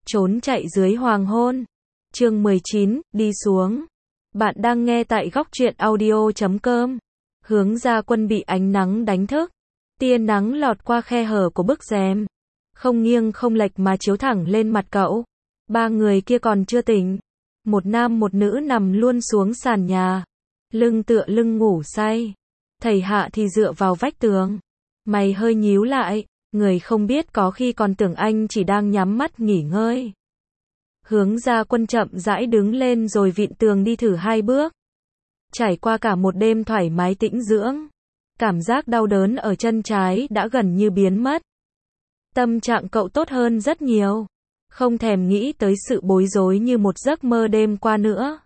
Trốn chạy dưới hoàng hôn. Chương 19, đi xuống. Bạn đang nghe tại góc truyện audio.com. Hướng Gia Quân bị ánh nắng đánh thức. Tia nắng lọt qua khe hở của bức rèm. Không nghiêng không lệch mà chiếu thẳng lên mặt cậu. Ba người kia còn chưa tỉnh. Một nam một nữ nằm luôn xuống sàn nhà. Lưng tựa lưng ngủ say. Thầy Hạ thì dựa vào vách tường. Mày hơi nhíu lại. Người không biết có khi còn tưởng anh chỉ đang nhắm mắt nghỉ ngơi. Hướng Gia Quân chậm rãi đứng lên rồi vịn tường đi thử 2 bước. Trải qua cả một đêm thoải mái tĩnh dưỡng. Cảm giác đau đớn ở chân trái đã gần như biến mất. Tâm trạng cậu tốt hơn rất nhiều. Không thèm nghĩ tới sự bối rối như một giấc mơ đêm qua nữa.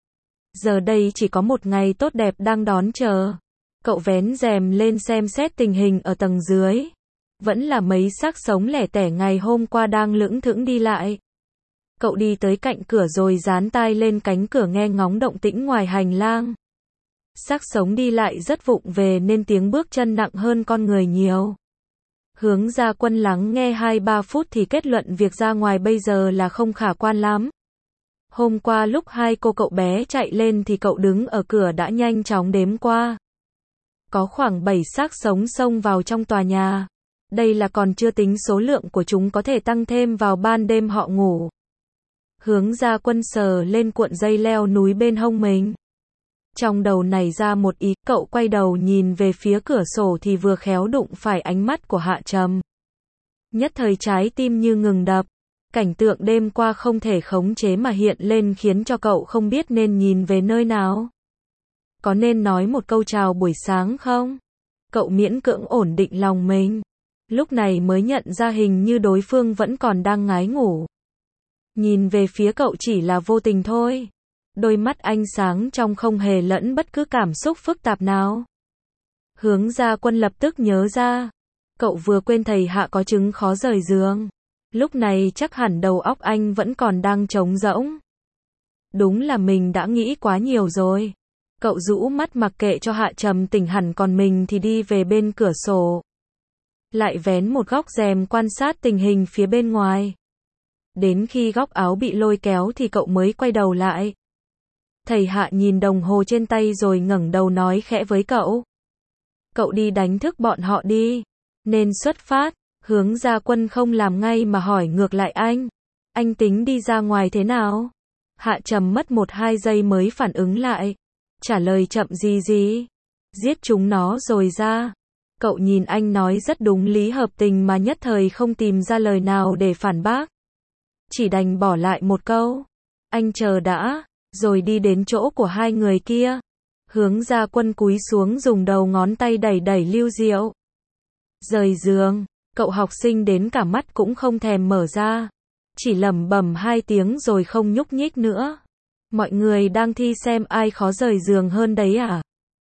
Giờ đây chỉ có một ngày tốt đẹp đang đón chờ. Cậu vén rèm lên xem xét tình hình ở tầng dưới. Vẫn là mấy xác sống lẻ tẻ ngày hôm qua đang lững thững đi lại. Cậu đi tới cạnh cửa rồi dán tai lên cánh cửa nghe ngóng động tĩnh ngoài hành lang. Xác sống đi lại rất vụng về nên tiếng bước chân nặng hơn con người nhiều. Hướng Gia Quân lắng nghe 2-3 phút thì kết luận việc ra ngoài bây giờ là không khả quan lắm. Hôm qua lúc 2 cô cậu bé chạy lên thì cậu đứng ở cửa đã nhanh chóng đếm qua. Có khoảng 7 xác sống xông vào trong tòa nhà. Đây là còn chưa tính số lượng của chúng có thể tăng thêm vào ban đêm họ ngủ. Hướng Gia Quân sờ lên cuộn dây leo núi bên hông mình. Trong đầu nảy ra một ý, cậu quay đầu nhìn về phía cửa sổ thì vừa khéo đụng phải ánh mắt của Hạ Trầm. Nhất thời trái tim như ngừng đập. Cảnh tượng đêm qua không thể khống chế mà hiện lên khiến cho cậu không biết nên nhìn về nơi nào. Có nên nói một câu chào buổi sáng không? Cậu miễn cưỡng ổn định lòng mình. Lúc này mới nhận ra hình như đối phương vẫn còn đang ngái ngủ. Nhìn về phía cậu chỉ là vô tình thôi. Đôi mắt anh sáng trong không hề lẫn bất cứ cảm xúc phức tạp nào. Hướng Gia Quân lập tức nhớ ra. Cậu vừa quên thầy Hạ có chứng khó rời giường. Lúc này chắc hẳn đầu óc anh vẫn còn đang trống rỗng. Đúng là mình đã nghĩ quá nhiều rồi. Cậu rũ mắt mặc kệ cho Hạ Trầm tỉnh hẳn còn mình thì đi về bên cửa sổ. Lại vén một góc rèm quan sát tình hình phía bên ngoài. Đến khi góc áo bị lôi kéo thì cậu mới quay đầu lại. Thầy Hạ nhìn đồng hồ trên tay rồi ngẩng đầu nói khẽ với cậu. Cậu đi đánh thức bọn họ đi. Nên xuất phát. Hướng Gia Quân không làm ngay mà hỏi ngược lại anh. Anh tính đi ra ngoài thế nào? Hạ Trầm mất 1-2 giây mới phản ứng lại. Trả lời chậm gì? Giết chúng nó rồi ra. Cậu nhìn anh nói rất đúng lý hợp tình mà nhất thời không tìm ra lời nào để phản bác. Chỉ đành bỏ lại một câu. Anh chờ đã, rồi đi đến chỗ của 2 người kia. Hướng Gia Quân cúi xuống dùng đầu ngón tay đẩy Lưu Diệu. Rời giường, cậu học sinh đến cả mắt cũng không thèm mở ra. Chỉ lẩm bẩm 2 tiếng rồi không nhúc nhích nữa. Mọi người đang thi xem ai khó rời giường hơn đấy à?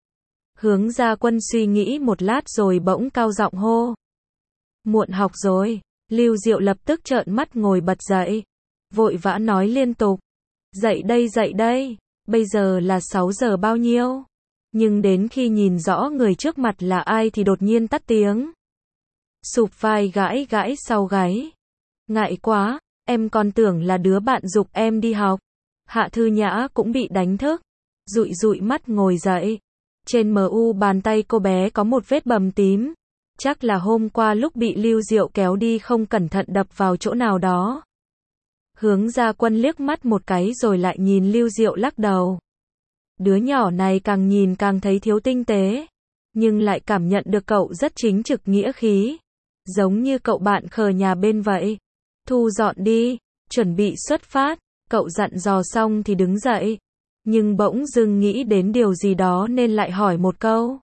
Hướng Gia Quân suy nghĩ một lát rồi bỗng cao giọng hô. Muộn học rồi. Lưu Diệu lập tức trợn mắt ngồi bật dậy. Vội vã nói liên tục. Dậy đây. Bây giờ là 6 giờ bao nhiêu? Nhưng đến khi nhìn rõ người trước mặt là ai thì đột nhiên tắt tiếng. Sụp vai gãi sau gáy. Ngại quá, em còn tưởng là đứa bạn giục em đi học. Hạ Thư Nhã cũng bị đánh thức. Dụi mắt ngồi dậy. Trên mu bàn tay cô bé có một vết bầm tím. Chắc là hôm qua lúc bị Lưu Diệu kéo đi không cẩn thận đập vào chỗ nào đó. Hướng Gia Quân liếc mắt một cái rồi lại nhìn Lưu Diệu lắc đầu. Đứa nhỏ này càng nhìn càng thấy thiếu tinh tế. Nhưng lại cảm nhận được cậu rất chính trực nghĩa khí. Giống như cậu bạn khờ nhà bên vậy. Thu dọn đi, chuẩn bị xuất phát. Cậu dặn dò xong thì đứng dậy. Nhưng bỗng dưng nghĩ đến điều gì đó nên lại hỏi một câu.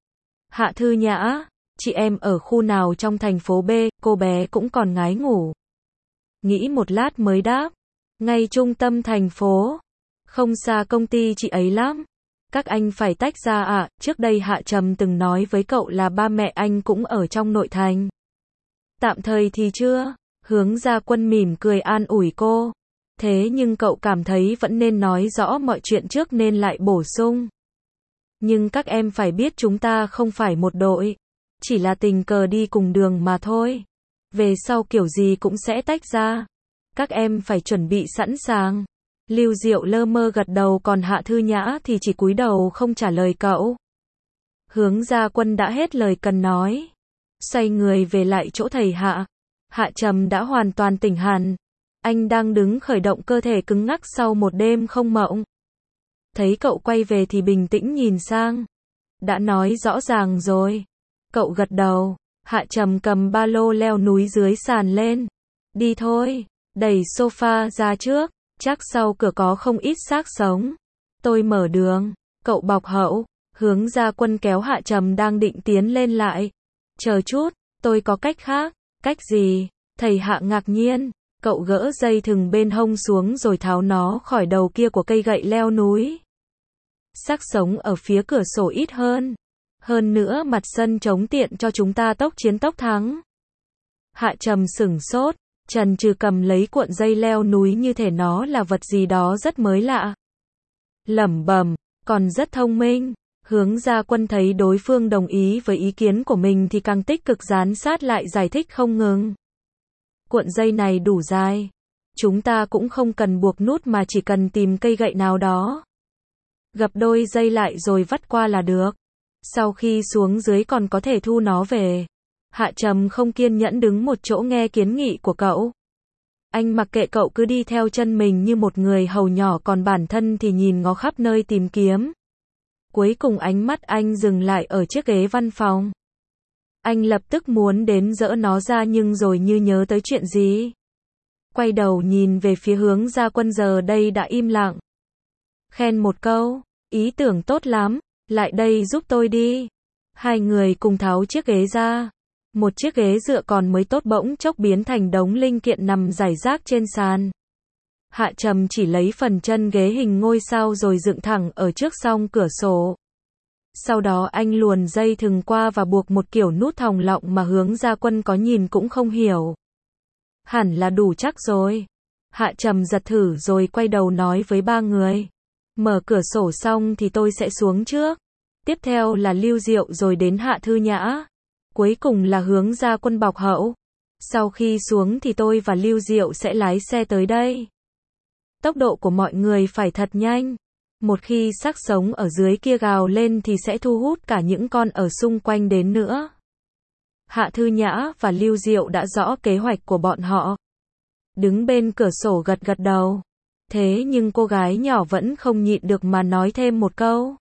Hạ Thư Nhã, chị em ở khu nào trong thành phố B? Cô bé cũng còn ngái ngủ. Nghĩ một lát mới đáp. Ngay trung tâm thành phố. Không xa công ty chị ấy lắm. Các anh phải tách ra ạ. Trước đây Hạ Trầm từng nói với cậu là ba mẹ anh cũng ở trong nội thành. Tạm thời thì chưa. Hướng Gia Quân mỉm cười an ủi cô. Thế nhưng cậu cảm thấy vẫn nên nói rõ mọi chuyện trước nên lại bổ sung. Nhưng các em phải biết chúng ta không phải một đội. Chỉ là tình cờ đi cùng đường mà thôi. Về sau kiểu gì cũng sẽ tách ra. Các em phải chuẩn bị sẵn sàng. Lưu Diệu lơ mơ gật đầu, còn Hạ Thư Nhã thì chỉ cúi đầu không trả lời cậu. Hướng Gia Quân đã hết lời cần nói. Xoay người về lại chỗ thầy Hạ. Hạ Trầm đã hoàn toàn tỉnh hẳn. Anh đang đứng khởi động cơ thể cứng ngắc sau một đêm không mộng. Thấy cậu quay về thì bình tĩnh nhìn sang. Đã nói rõ ràng rồi. Cậu gật đầu. Hạ Trầm cầm ba lô leo núi dưới sàn lên. Đi thôi. Đẩy sofa ra trước. Chắc sau cửa có không ít xác sống. Tôi mở đường. Cậu bọc hậu. Hướng Gia Quân kéo Hạ Trầm đang định tiến lên lại. Chờ chút, tôi có cách khác. Cách gì? Thầy Hạ ngạc nhiên. Cậu gỡ dây thừng bên hông xuống rồi tháo nó khỏi đầu kia của cây gậy leo núi. Xác sống ở phía cửa sổ ít hơn. Hơn nữa mặt sân trống tiện cho chúng ta tốc chiến tốc thắng. Hạ Trầm sửng sốt, chần chừ cầm lấy cuộn dây leo núi như thể nó là vật gì đó rất mới lạ. Lẩm bẩm, còn rất thông minh. Hướng Gia Quân thấy đối phương đồng ý với ý kiến của mình thì càng tích cực dán sát lại giải thích không ngừng. Cuộn dây này đủ dài. Chúng ta cũng không cần buộc nút mà chỉ cần tìm cây gậy nào đó. Gập đôi dây lại rồi vắt qua là được. Sau khi xuống dưới còn có thể thu nó về. Hạ Trầm không kiên nhẫn đứng một chỗ nghe kiến nghị của cậu. Anh mặc kệ cậu cứ đi theo chân mình như một người hầu nhỏ, còn bản thân thì nhìn ngó khắp nơi tìm kiếm. Cuối cùng ánh mắt anh dừng lại ở chiếc ghế văn phòng. Anh lập tức muốn đến dỡ nó ra nhưng rồi như nhớ tới chuyện gì. Quay đầu nhìn về phía Hướng Gia Quân giờ đây đã im lặng. Khen một câu, ý tưởng tốt lắm, lại đây giúp tôi đi. Hai người cùng tháo chiếc ghế ra. Một chiếc ghế dựa còn mới tốt bỗng chốc biến thành đống linh kiện nằm rải rác trên sàn. Hạ Trầm chỉ lấy phần chân ghế hình ngôi sao rồi dựng thẳng ở trước song cửa sổ. Sau đó anh luồn dây thừng qua và buộc một kiểu nút thòng lọng mà Hướng Gia Quân có nhìn cũng không hiểu. Hẳn là đủ chắc rồi. Hạ Trầm giật thử rồi quay đầu nói với ba người. Mở cửa sổ xong thì tôi sẽ xuống trước. Tiếp theo là Lưu Diệu rồi đến Hạ Thư Nhã. Cuối cùng là Hướng Gia Quân bọc hậu. Sau khi xuống thì tôi và Lưu Diệu sẽ lái xe tới đây. Tốc độ của mọi người phải thật nhanh. Một khi xác sống ở dưới kia gào lên thì sẽ thu hút cả những con ở xung quanh đến nữa. Hạ Thư Nhã và Lưu Diệu đã rõ kế hoạch của bọn họ. Đứng bên cửa sổ gật gật đầu. Thế nhưng cô gái nhỏ vẫn không nhịn được mà nói thêm một câu.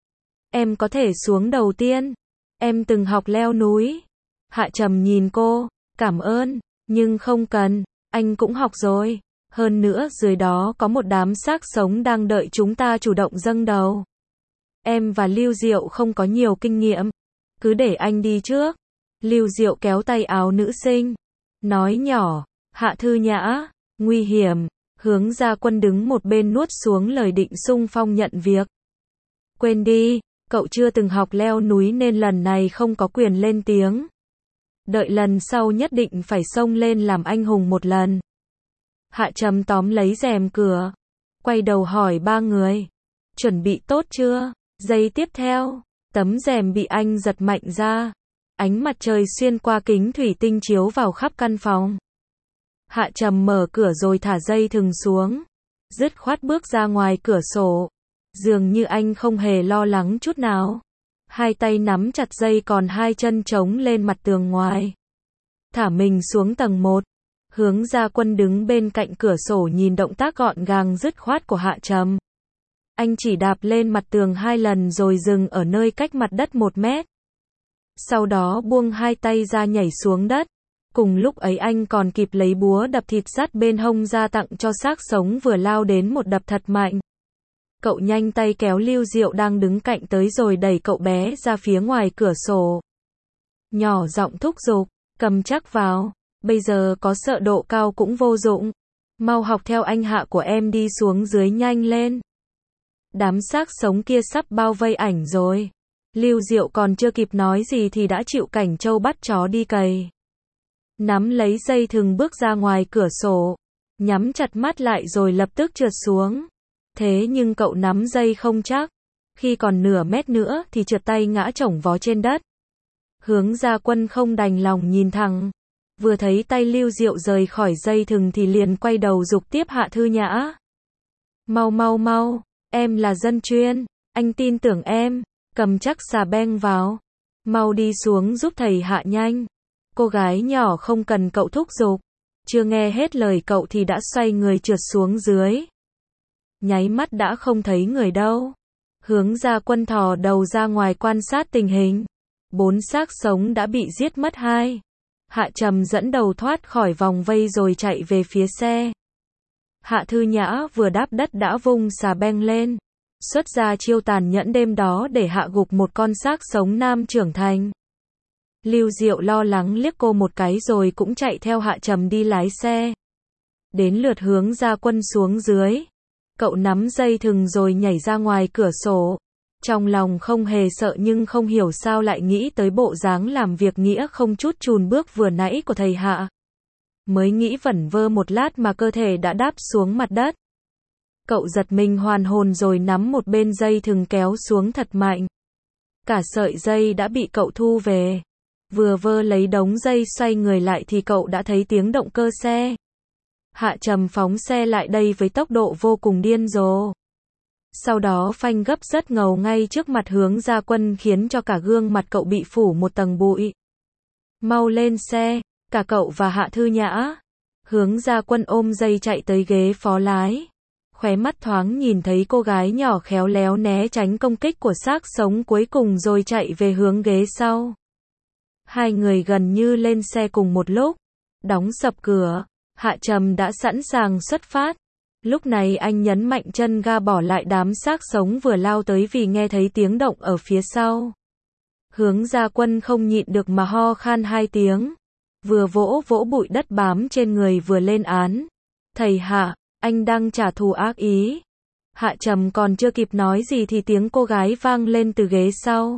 Em có thể xuống đầu tiên. Em từng học leo núi. Hạ Trầm nhìn cô. Cảm ơn, nhưng không cần. Anh cũng học rồi. Hơn nữa dưới đó có một đám xác sống đang đợi chúng ta chủ động dâng đầu. Em và Lưu Diệu không có nhiều kinh nghiệm. Cứ để anh đi trước. Lưu Diệu kéo tay áo nữ sinh. Nói nhỏ. Hạ Thư Nhã. Nguy hiểm. Hướng Gia Quân đứng một bên nuốt xuống lời định xung phong nhận việc. Quên đi. Cậu chưa từng học leo núi nên lần này không có quyền lên tiếng. Đợi lần sau nhất định phải xông lên làm anh hùng một lần. Hạ Trầm tóm lấy rèm cửa. Quay đầu hỏi ba người. Chuẩn bị tốt chưa? Giây tiếp theo, tấm rèm bị anh giật mạnh ra. Ánh mặt trời xuyên qua kính thủy tinh chiếu vào khắp căn phòng. Hạ Trầm mở cửa rồi thả dây thừng xuống. Dứt khoát bước ra ngoài cửa sổ. Dường như anh không hề lo lắng chút nào. Hai tay nắm chặt dây còn hai chân chống lên mặt tường ngoài. Thả mình xuống tầng 1. Hướng Gia Quân đứng bên cạnh cửa sổ nhìn động tác gọn gàng dứt khoát của Hạ Trầm. Anh chỉ đạp lên mặt tường 2 lần rồi dừng ở nơi cách mặt đất 1 mét. Sau đó buông hai tay ra nhảy xuống đất. Cùng lúc ấy anh còn kịp lấy búa đập thịt sắt bên hông ra tặng cho xác sống vừa lao đến một đập thật mạnh. Cậu nhanh tay kéo Lưu Diệu đang đứng cạnh tới rồi đẩy cậu bé ra phía ngoài cửa sổ. Nhỏ giọng thúc giục, cầm chắc vào, bây giờ có sợ độ cao cũng vô dụng. Mau học theo anh Hạ của em đi xuống dưới nhanh lên. Đám xác sống kia sắp bao vây ảnh rồi. Lưu Diệu còn chưa kịp nói gì thì đã chịu cảnh trâu bắt chó đi cày. Nắm lấy dây thừng bước ra ngoài cửa sổ. Nhắm chặt mắt lại rồi lập tức trượt xuống. Thế nhưng cậu nắm dây không chắc. Khi còn nửa mét nữa thì trượt tay ngã chổng vó trên đất. Hướng Gia Quân không đành lòng nhìn thẳng. Vừa thấy tay Lưu Diệu rời khỏi dây thừng thì liền quay đầu giục tiếp Hạ Thư Nhã. Mau mau mau, em là dân chuyên, anh tin tưởng em, cầm chắc xà beng vào. Mau đi xuống giúp thầy Hạ nhanh. Cô gái nhỏ không cần cậu thúc giục. Chưa nghe hết lời cậu thì đã xoay người trượt xuống dưới. Nháy mắt đã không thấy người đâu. Hướng Gia Quân thò đầu ra ngoài quan sát tình hình. 4 xác sống đã bị giết mất 2. Hạ Trầm dẫn đầu thoát khỏi vòng vây rồi chạy về phía xe. Hạ Thư Nhã vừa đáp đất đã vung xà beng lên. Xuất ra chiêu tàn nhẫn đêm đó để hạ gục một con xác sống nam trưởng thành. Lưu Diệu lo lắng liếc cô một cái rồi cũng chạy theo Hạ Trầm đi lái xe. Đến lượt Hướng Gia Quân xuống dưới. Cậu nắm dây thừng rồi nhảy ra ngoài cửa sổ. Trong lòng không hề sợ nhưng không hiểu sao lại nghĩ tới bộ dáng làm việc nghĩa không chút chùn bước vừa nãy của thầy Hạ. Mới nghĩ vẩn vơ một lát mà cơ thể đã đáp xuống mặt đất. Cậu giật mình hoàn hồn rồi nắm một bên dây thừng kéo xuống thật mạnh. Cả sợi dây đã bị cậu thu về. Vừa vơ lấy đống dây xoay người lại thì cậu đã thấy tiếng động cơ xe. Hạ Trầm phóng xe lại đây với tốc độ vô cùng điên rồ. Sau đó phanh gấp rất ngầu ngay trước mặt Hướng Gia Quân khiến cho cả gương mặt cậu bị phủ một tầng bụi. Mau lên xe, cả cậu và Hạ Thư Nhã. Hướng Gia Quân ôm dây chạy tới ghế phó lái. Khóe mắt thoáng nhìn thấy cô gái nhỏ khéo léo né tránh công kích của xác sống cuối cùng rồi chạy về hướng ghế sau. Hai người gần như lên xe cùng một lúc. Đóng sập cửa, Hạ Trầm đã sẵn sàng xuất phát. Lúc này anh nhấn mạnh chân ga bỏ lại đám xác sống vừa lao tới vì nghe thấy tiếng động ở phía sau. Hướng Gia Quân không nhịn được mà ho khan 2 tiếng. Vừa vỗ vỗ bụi đất bám trên người vừa lên án. Thầy Hạ, anh đang trả thù ác ý. Hạ Trầm còn chưa kịp nói gì thì tiếng cô gái vang lên từ ghế sau.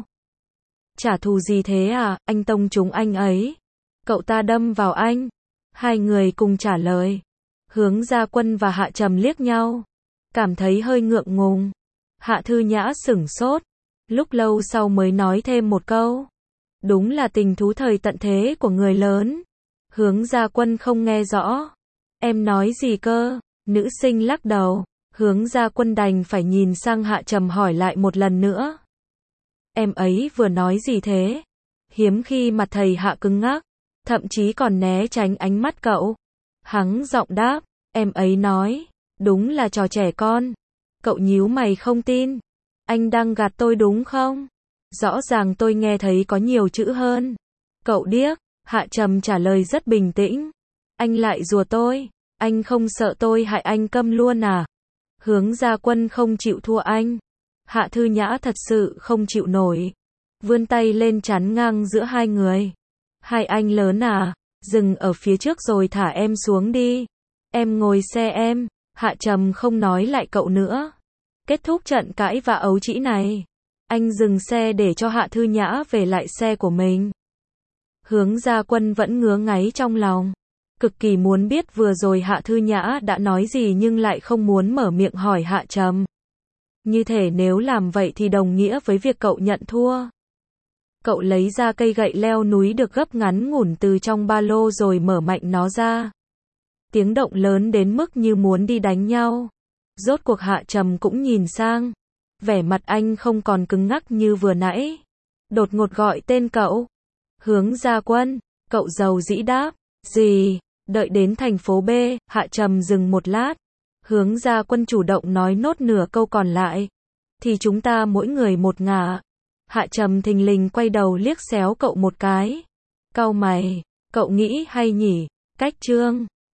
Trả thù gì thế à, anh tông trúng anh ấy. Cậu ta đâm vào anh. Hai người cùng trả lời. Hướng Gia Quân và Hạ Trầm liếc nhau. Cảm thấy hơi ngượng ngùng. Hạ Thư Nhã sửng sốt. Lúc lâu sau mới nói thêm một câu. Đúng là tình thú thời tận thế của người lớn. Hướng Gia Quân không nghe rõ. Em nói gì cơ? Nữ sinh lắc đầu. Hướng Gia Quân đành phải nhìn sang Hạ Trầm hỏi lại một lần nữa. Em ấy vừa nói gì thế? Hiếm khi mặt thầy Hạ cứng ngắc. Thậm chí còn né tránh ánh mắt cậu. Hắn giọng đáp. Em ấy nói. Đúng là trò trẻ con. Cậu nhíu mày không tin. Anh đang gạt tôi đúng không? Rõ ràng tôi nghe thấy có nhiều chữ hơn. Cậu điếc. Hạ Trầm trả lời rất bình tĩnh. Anh lại rùa tôi. Anh không sợ tôi hại anh câm luôn à? Hướng Gia Quân không chịu thua anh. Hạ Thư Nhã thật sự không chịu nổi. Vươn tay lên chắn ngang giữa hai người. Hai anh lớn à? Dừng ở phía trước rồi thả em xuống đi. Em ngồi xe em. Hạ Trầm không nói lại cậu nữa. Kết thúc trận cãi và ấu trĩ này. Anh dừng xe để cho Hạ Thư Nhã về lại xe của mình. Hướng Gia Quân vẫn ngứa ngáy trong lòng. Cực kỳ muốn biết vừa rồi Hạ Thư Nhã đã nói gì nhưng lại không muốn mở miệng hỏi Hạ Trầm. Như thể nếu làm vậy thì đồng nghĩa với việc cậu nhận thua. Cậu lấy ra cây gậy leo núi được gấp ngắn ngủn từ trong ba lô rồi mở mạnh nó ra. Tiếng động lớn đến mức như muốn đi đánh nhau. Rốt cuộc Hạ Trầm cũng nhìn sang. Vẻ mặt anh không còn cứng ngắc như vừa nãy. Đột ngột gọi tên cậu. Hướng Gia Quân. Cậu dầu dĩ đáp. Gì? Đợi đến thành phố B, Hạ Trầm dừng một lát. Hướng Gia Quân chủ động nói nốt nửa câu còn lại. Thì chúng ta mỗi người một ngả. Hạ Trầm thình lình quay đầu liếc xéo cậu một cái. Cau mày. Cậu nghĩ hay nhỉ? Cách chương.